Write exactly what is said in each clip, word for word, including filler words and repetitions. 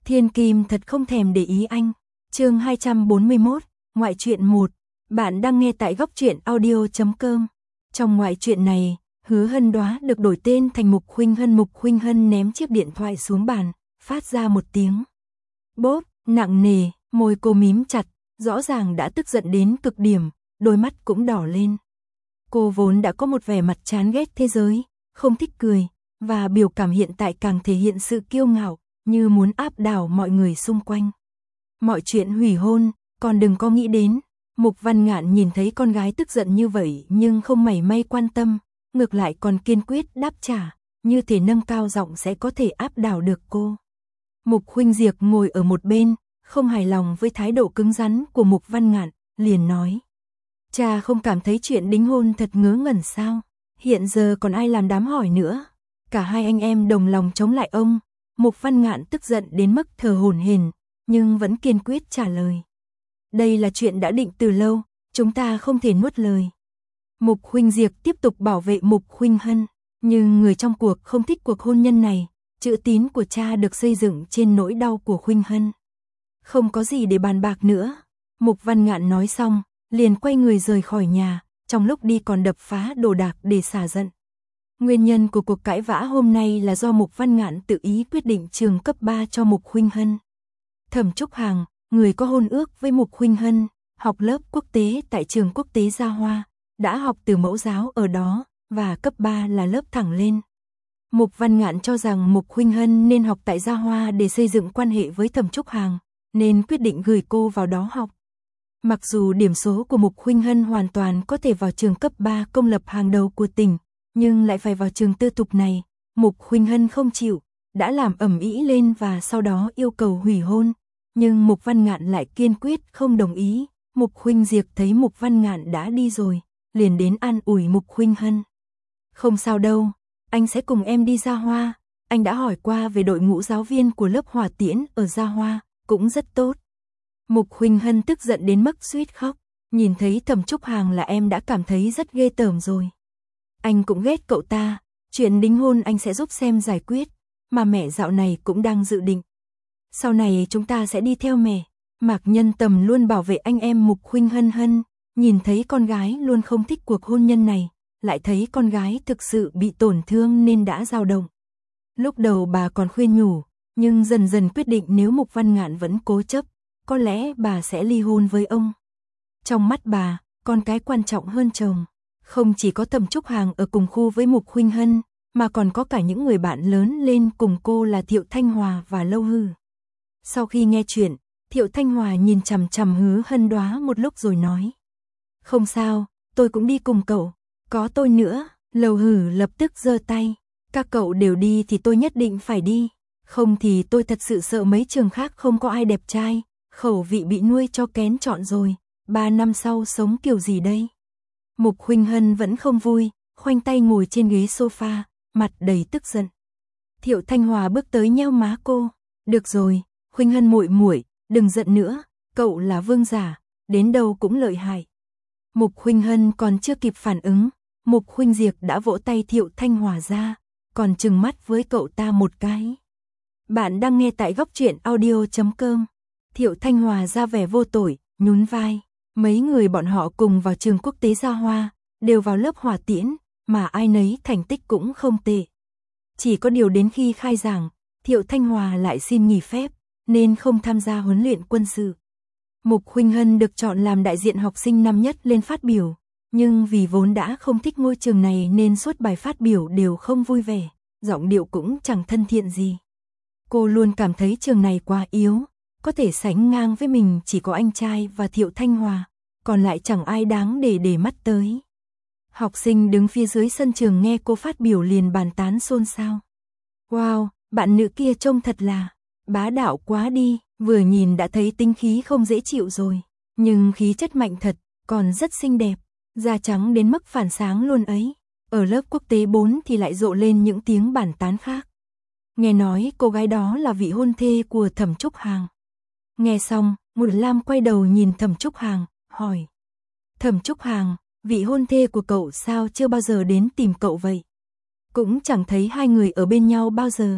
Thiên Kim thật không thèm để ý anh. Chương hai trăm bốn mươi mốt, ngoại truyện một. Bạn đang nghe tại góc truyện audio chấm com. Trong ngoại truyện này, Hứa Hân Đoá được đổi tên thành Mục Khuynh Hân. Mục Khuynh Hân ném chiếc điện thoại xuống bàn, phát ra một tiếng bốp nặng nề, môi cô mím chặt, rõ ràng đã tức giận đến cực điểm, đôi mắt cũng đỏ lên. Cô vốn đã có một vẻ mặt chán ghét thế giới, không thích cười, và biểu cảm hiện tại càng thể hiện sự kiêu ngạo, như muốn áp đảo mọi người xung quanh. Mọi chuyện hủy hôn, còn đừng có nghĩ đến. Mục Văn Ngạn nhìn thấy con gái tức giận như vậy nhưng không mảy may quan tâm, ngược lại còn kiên quyết đáp trả, như thể nâng cao giọng sẽ có thể áp đảo được cô. Mục Khuynh Diệp ngồi ở một bên, không hài lòng với thái độ cứng rắn của Mục Văn Ngạn, liền nói: Cha không cảm thấy chuyện đính hôn thật ngớ ngẩn sao? Hiện giờ còn ai làm đám hỏi nữa? Cả hai anh em đồng lòng chống lại ông. Mục Văn Ngạn tức giận đến mức thở hổn hển, nhưng vẫn kiên quyết trả lời: Đây là chuyện đã định từ lâu, chúng ta không thể nuốt lời. Mục Khuynh Diệp tiếp tục bảo vệ Mục Khuynh Hân, nhưng người trong cuộc không thích cuộc hôn nhân này. Chữ tín của cha được xây dựng trên nỗi đau của Khuynh Hân. Không có gì để bàn bạc nữa. Mục Văn Ngạn nói xong, liền quay người rời khỏi nhà, trong lúc đi còn đập phá đồ đạc để xả giận. Nguyên nhân của cuộc cãi vã hôm nay là do Mục Văn Ngạn tự ý quyết định trường cấp ba cho Mục Khuynh Hân. Thẩm Trúc Hàng, người có hôn ước với Mục Khuynh Hân, học lớp quốc tế tại trường quốc tế Gia Hoa, đã học từ mẫu giáo ở đó, và cấp ba là lớp thẳng lên. Mục Văn Ngạn cho rằng Mục Khuynh Hân nên học tại Gia Hoa để xây dựng quan hệ với Thẩm Trúc Hàng, nên quyết định gửi cô vào đó học. Mặc dù điểm số của Mục Khuynh Hân hoàn toàn có thể vào trường cấp ba công lập hàng đầu của tỉnh, nhưng lại phải vào trường tư thục này, Mục Khuynh Hân không chịu, đã làm ầm ĩ lên và sau đó yêu cầu hủy hôn, nhưng Mục Văn Ngạn lại kiên quyết không đồng ý. Mục Khuynh Diệp thấy Mục Văn Ngạn đã đi rồi, liền đến an ủi Mục Khuynh Hân. Không sao đâu, anh sẽ cùng em đi Gia Hoa, anh đã hỏi qua về đội ngũ giáo viên của lớp hỏa tiễn ở Gia Hoa, cũng rất tốt. Mục Khuynh Hân tức giận đến mức suýt khóc, nhìn thấy Thẩm Trúc Hàng là em đã cảm thấy rất ghê tởm rồi. Anh cũng ghét cậu ta, chuyện đính hôn anh sẽ giúp xem giải quyết, mà mẹ dạo này cũng đang dự định. Sau này chúng ta sẽ đi theo mẹ. Mạc Nhân Tầm luôn bảo vệ anh em Mục Khuynh Hân Hân, nhìn thấy con gái luôn không thích cuộc hôn nhân này, lại thấy con gái thực sự bị tổn thương nên đã dao động. Lúc đầu bà còn khuyên nhủ, nhưng dần dần quyết định nếu Mục Văn Ngạn vẫn cố chấp, có lẽ bà sẽ ly hôn với ông. Trong mắt bà, con cái quan trọng hơn chồng. Không chỉ có Thẩm Trúc Hàng ở cùng khu với Mục Khuynh Hân, mà còn có cả những người bạn lớn lên cùng cô là Thiệu Thanh Hòa và Lâu Hư. Sau khi nghe chuyện, Thiệu Thanh Hòa nhìn chằm chằm Hứa Hân Đoá một lúc rồi nói: Không sao, tôi cũng đi cùng cậu, có tôi nữa. Lâu Hư lập tức giơ tay: Các cậu đều đi thì tôi nhất định phải đi, không thì tôi thật sự sợ mấy trường khác không có ai đẹp trai, khẩu vị bị nuôi cho kén chọn rồi, ba năm sau sống kiểu gì đây? Mục Khuynh Hân vẫn không vui, khoanh tay ngồi trên ghế sofa, mặt đầy tức giận. Thiệu Thanh Hòa bước tới nheo má cô: Được rồi, Khuynh Hân muội muội, đừng giận nữa, cậu là vương giả, đến đâu cũng lợi hại. Mục Khuynh Hân còn chưa kịp phản ứng, Mục Khuynh Diệp đã vỗ tay Thiệu Thanh Hòa ra, còn trừng mắt với cậu ta một cái. Bạn đang nghe tại góc truyện audio chấm com. Thiệu Thanh Hòa ra vẻ vô tội, nhún vai. Mấy người bọn họ cùng vào trường quốc tế Gia Hoa, đều vào lớp hỏa tiễn, mà ai nấy thành tích cũng không tệ. Chỉ có điều đến khi khai giảng, Thiệu Thanh Hòa lại xin nghỉ phép, nên không tham gia huấn luyện quân sự. Mục Khuynh Hân được chọn làm đại diện học sinh năm nhất lên phát biểu, nhưng vì vốn đã không thích ngôi trường này nên suốt bài phát biểu đều không vui vẻ, giọng điệu cũng chẳng thân thiện gì. Cô luôn cảm thấy trường này quá yếu, có thể sánh ngang với mình chỉ có anh trai và Thiệu Thanh Hòa, còn lại chẳng ai đáng để để mắt tới. Học sinh đứng phía dưới sân trường nghe cô phát biểu liền bàn tán xôn xao. Wow, bạn nữ kia trông thật là bá đạo quá đi, vừa nhìn đã thấy tinh khí không dễ chịu rồi, nhưng khí chất mạnh thật, còn rất xinh đẹp, da trắng đến mức phản sáng luôn ấy. Ở lớp quốc tế bốn thì lại rộ lên những tiếng bàn tán khác. Nghe nói cô gái đó là vị hôn thê của Thẩm Trúc Hàng. Nghe xong, Một Lam quay đầu nhìn Thẩm Trúc Hàng, hỏi: Thẩm Trúc Hàng, vị hôn thê của cậu sao chưa bao giờ đến tìm cậu vậy? Cũng chẳng thấy hai người ở bên nhau bao giờ.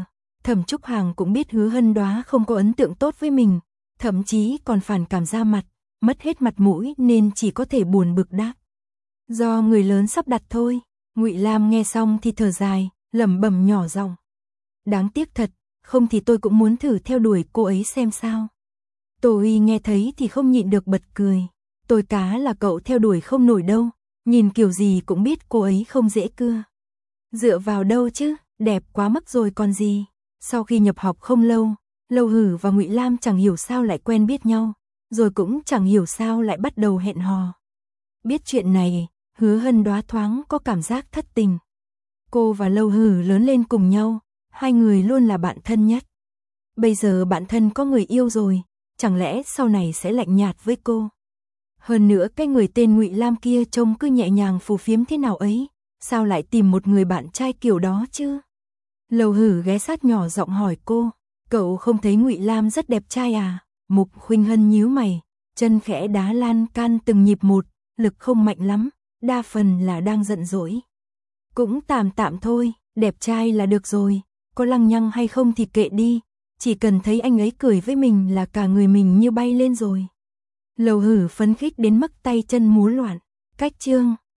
Thẩm Trúc Hàng cũng biết Hứa Hân Đoá không có ấn tượng tốt với mình, thậm chí còn phản cảm ra mặt, mất hết mặt mũi nên chỉ có thể buồn bực đáp. Do người lớn sắp đặt thôi. Ngụy Lam nghe xong thì thở dài, lẩm bẩm nhỏ giọng. Đáng tiếc thật, không thì tôi cũng muốn thử theo đuổi cô ấy xem sao. Tô Uy nghe thấy thì không nhịn được bật cười. Tôi cá là cậu theo đuổi không nổi đâu, nhìn kiểu gì cũng biết cô ấy không dễ cưa. Dựa vào đâu chứ, đẹp quá mức rồi còn gì. Sau khi nhập học không lâu, Lâu Hử và Ngụy Lam chẳng hiểu sao lại quen biết nhau, rồi cũng chẳng hiểu sao lại bắt đầu hẹn hò. Biết chuyện này, Hứa Hân Đoá thoáng có cảm giác thất tình. Cô và Lâu Hử lớn lên cùng nhau, hai người luôn là bạn thân nhất. Bây giờ bạn thân có người yêu rồi, chẳng lẽ sau này sẽ lạnh nhạt với cô? Hơn nữa cái người tên Ngụy Lam kia trông cứ nhẹ nhàng phù phiếm thế nào ấy, sao lại tìm một người bạn trai kiểu đó chứ? Lâu Hử ghé sát nhỏ giọng hỏi cô, cậu không thấy Ngụy Lam rất đẹp trai à? Mục Khuynh Hân nhíu mày, chân khẽ đá lan can từng nhịp một, lực không mạnh lắm, đa phần là đang giận dỗi. Cũng tạm tạm thôi, đẹp trai là được rồi, có lăng nhăng hay không thì kệ đi, chỉ cần thấy anh ấy cười với mình là cả người mình như bay lên rồi. Lâu Hử phấn khích đến mức tay chân múa loạn, cách chương